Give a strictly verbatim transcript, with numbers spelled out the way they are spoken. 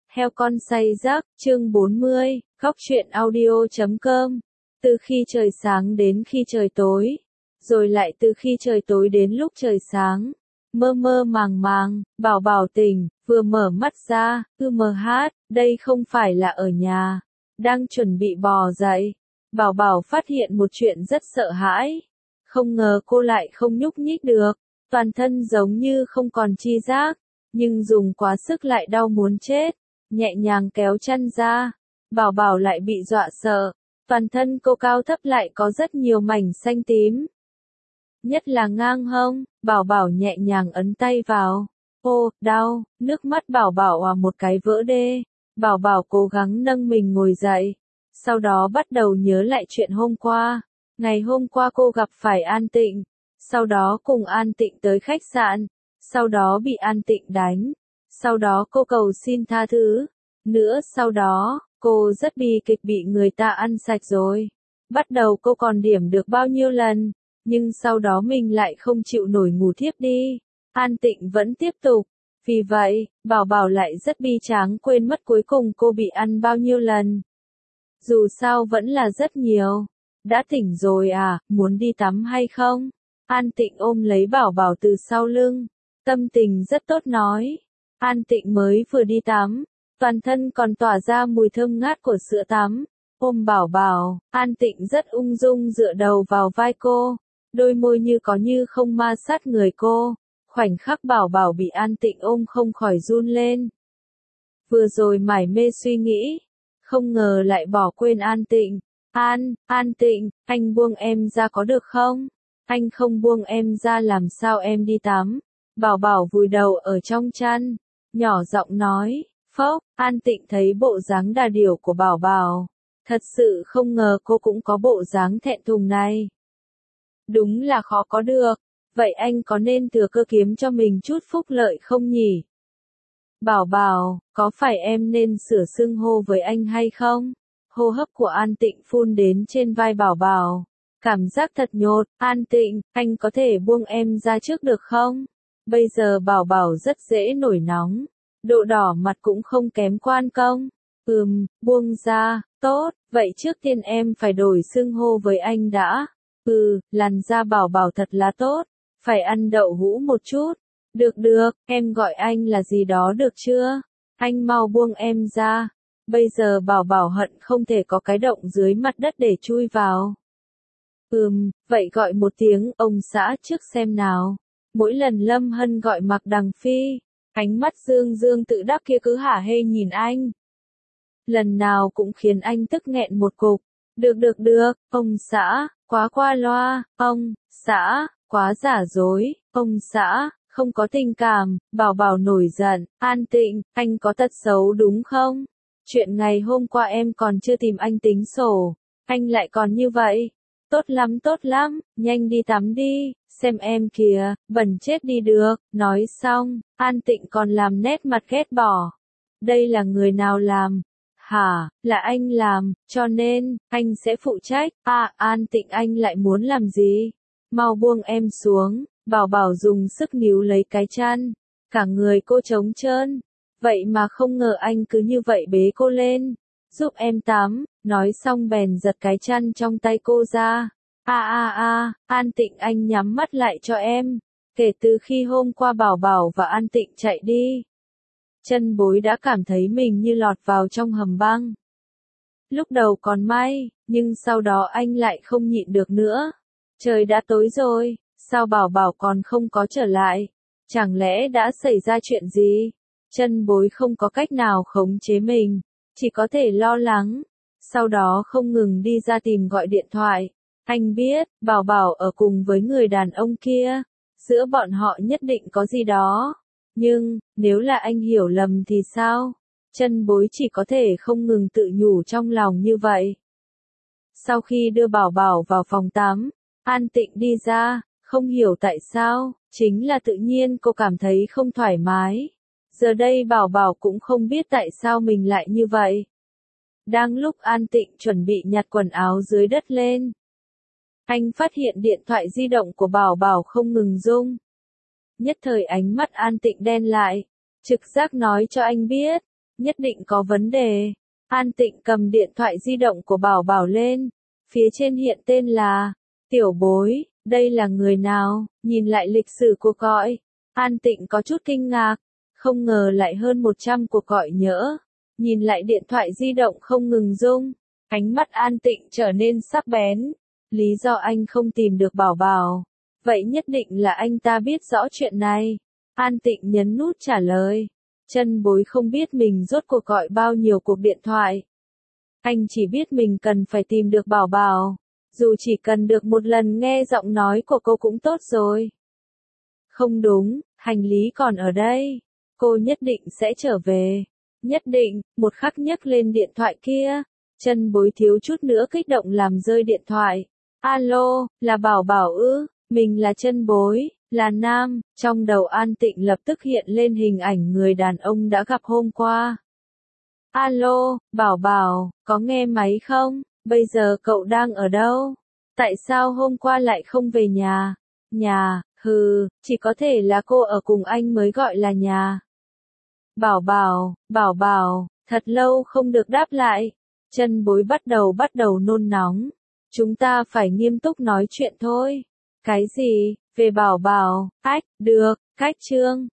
Heo con say giấc, chương bốn mươi, góc truyện audio chấm com. Từ khi trời sáng đến khi trời tối, rồi lại từ khi trời tối đến lúc trời sáng. Mơ mơ màng màng, Bảo Bảo tỉnh, vừa mở mắt ra, ư mờ hát, đây không phải là ở nhà. Đang chuẩn bị bò dậy, Bảo Bảo phát hiện một chuyện rất sợ hãi. Không ngờ cô lại không nhúc nhích được, toàn thân giống như không còn chi giác, nhưng dùng quá sức lại đau muốn chết. Nhẹ nhàng kéo chăn ra, Bảo Bảo lại bị dọa sợ, toàn thân cô cao thấp lại có rất nhiều mảnh xanh tím. Nhất là ngang hông, Bảo Bảo nhẹ nhàng ấn tay vào. Ô, đau, nước mắt Bảo Bảo à một cái vỡ đê. Bảo Bảo cố gắng nâng mình ngồi dậy, sau đó bắt đầu nhớ lại chuyện hôm qua. Ngày hôm qua cô gặp phải An Tịnh, sau đó cùng An Tịnh tới khách sạn, sau đó bị An Tịnh đánh. Sau đó cô cầu xin tha thứ. Nữa sau đó, cô rất bi kịch bị người ta ăn sạch rồi. Bắt đầu cô còn điểm được bao nhiêu lần, nhưng sau đó mình lại không chịu nổi ngủ thiếp đi. An Tịnh vẫn tiếp tục. Vì vậy, Bảo Bảo lại rất bi tráng quên mất cuối cùng cô bị ăn bao nhiêu lần. Dù sao vẫn là rất nhiều. Đã tỉnh rồi à, muốn đi tắm hay không? An Tịnh ôm lấy Bảo Bảo từ sau lưng. Tâm tình rất tốt nói. An Tịnh mới vừa đi tắm, toàn thân còn tỏa ra mùi thơm ngát của sữa tắm. Ôm Bảo Bảo, An Tịnh rất ung dung dựa đầu vào vai cô, đôi môi như có như không ma sát người cô. Khoảnh khắc Bảo Bảo bị An Tịnh ôm không khỏi run lên. Vừa rồi mải mê suy nghĩ, không ngờ lại bỏ quên An Tịnh. An, An Tịnh, anh buông em ra có được không? Anh không buông em ra làm sao em đi tắm? Bảo Bảo vùi đầu ở trong chăn, nhỏ giọng nói. Phốc, An Tịnh thấy bộ dáng đà điểu của Bảo Bảo, thật sự không ngờ cô cũng có bộ dáng thẹn thùng này. Đúng là khó có được, vậy anh có nên thừa cơ kiếm cho mình chút phúc lợi không nhỉ? Bảo Bảo, có phải em nên sửa xưng hô với anh hay không? Hô hấp của An Tịnh phun đến trên vai Bảo Bảo, cảm giác thật nhột. An Tịnh, anh có thể buông em ra trước được không? Bây giờ Bảo Bảo rất dễ nổi nóng, độ đỏ mặt cũng không kém Quan Công. Ừm, buông ra, tốt, vậy trước tiên em phải đổi xưng hô với anh đã. Ừ, làn da Bảo Bảo thật là tốt, phải ăn đậu hũ một chút. Được được, em gọi anh là gì đó được chưa? Anh mau buông em ra. Bây giờ Bảo Bảo hận không thể có cái động dưới mặt đất để chui vào. Ừm, vậy gọi một tiếng ông xã trước xem nào. Mỗi lần Lâm Hân gọi Mạc Đằng Phi, ánh mắt Dương Dương tự đắc kia cứ hả hê nhìn anh. Lần nào cũng khiến anh tức nghẹn một cục. Được được được, ông xã, quá qua loa, ông xã, quá giả dối, ông xã, không có tình cảm. Bảo Bảo nổi giận. An Tịnh, anh có tật xấu đúng không? Chuyện ngày hôm qua em còn chưa tìm anh tính sổ, anh lại còn như vậy. Tốt lắm tốt lắm, nhanh đi tắm đi, xem em kìa, bẩn chết đi được. Nói xong, An Tịnh còn làm nét mặt ghét bỏ. Đây là người nào làm? Hả, là anh làm, cho nên, anh sẽ phụ trách. À, An Tịnh anh lại muốn làm gì? Mau buông em xuống. Bảo Bảo dùng sức níu lấy cái chăn, cả người cô trống trơn. Vậy mà không ngờ anh cứ như vậy bế cô lên, giúp em tắm. Nói xong bèn giật cái chăn trong tay cô ra. A a a, An Tịnh anh nhắm mắt lại cho em. Kể từ khi hôm qua Bảo Bảo và An Tịnh chạy đi, Chân Bối đã cảm thấy mình như lọt vào trong hầm băng. Lúc đầu còn may, nhưng sau đó anh lại không nhịn được nữa. Trời đã tối rồi, sao Bảo Bảo còn không có trở lại? Chẳng lẽ đã xảy ra chuyện gì? Chân Bối không có cách nào khống chế mình, chỉ có thể lo lắng. Sau đó không ngừng đi ra tìm gọi điện thoại. Anh biết, Bảo Bảo ở cùng với người đàn ông kia, giữa bọn họ nhất định có gì đó. Nhưng, nếu là anh hiểu lầm thì sao? Chân Bối chỉ có thể không ngừng tự nhủ trong lòng như vậy. Sau khi đưa Bảo Bảo vào phòng tắm, An Tịnh đi ra, không hiểu tại sao, chính là tự nhiên cô cảm thấy không thoải mái. Giờ đây Bảo Bảo cũng không biết tại sao mình lại như vậy. Đang lúc An Tịnh chuẩn bị nhặt quần áo dưới đất lên, anh phát hiện điện thoại di động của Bảo Bảo không ngừng rung. Nhất thời ánh mắt An Tịnh đen lại, trực giác nói cho anh biết, nhất định có vấn đề. An Tịnh cầm điện thoại di động của Bảo Bảo lên, phía trên hiện tên là Tiểu Bối, đây là người nào? Nhìn lại lịch sử cuộc gọi, An Tịnh có chút kinh ngạc, không ngờ lại hơn một trăm cuộc gọi nhỡ. Nhìn lại điện thoại di động không ngừng rung, ánh mắt An Tịnh trở nên sắc bén. Lý do anh không tìm được Bảo Bảo, vậy nhất định là anh ta biết rõ chuyện này. An Tịnh nhấn nút trả lời. Chân Bối không biết mình rốt cuộc gọi bao nhiêu cuộc điện thoại. Anh chỉ biết mình cần phải tìm được Bảo Bảo. Dù chỉ cần được một lần nghe giọng nói của cô cũng tốt rồi. Không đúng, hành lý còn ở đây. Cô nhất định sẽ trở về. Nhất định, một khắc nhấc lên điện thoại kia. Chân Bối thiếu chút nữa kích động làm rơi điện thoại. Alo, là Bảo Bảo ư? Mình là Chân Bối, là nam. Trong đầu An Tịnh lập tức hiện lên hình ảnh người đàn ông đã gặp hôm qua. Alo, Bảo Bảo, có nghe máy không? Bây giờ cậu đang ở đâu? Tại sao hôm qua lại không về nhà? Nhà, hừ, chỉ có thể là cô ở cùng anh mới gọi là nhà. Bảo Bảo, Bảo Bảo, thật lâu không được đáp lại. Chân Bối bắt đầu bắt đầu nôn nóng. Chúng ta phải nghiêm túc nói chuyện thôi. Cái gì? Về Bảo Bảo, ách, được, cách chương.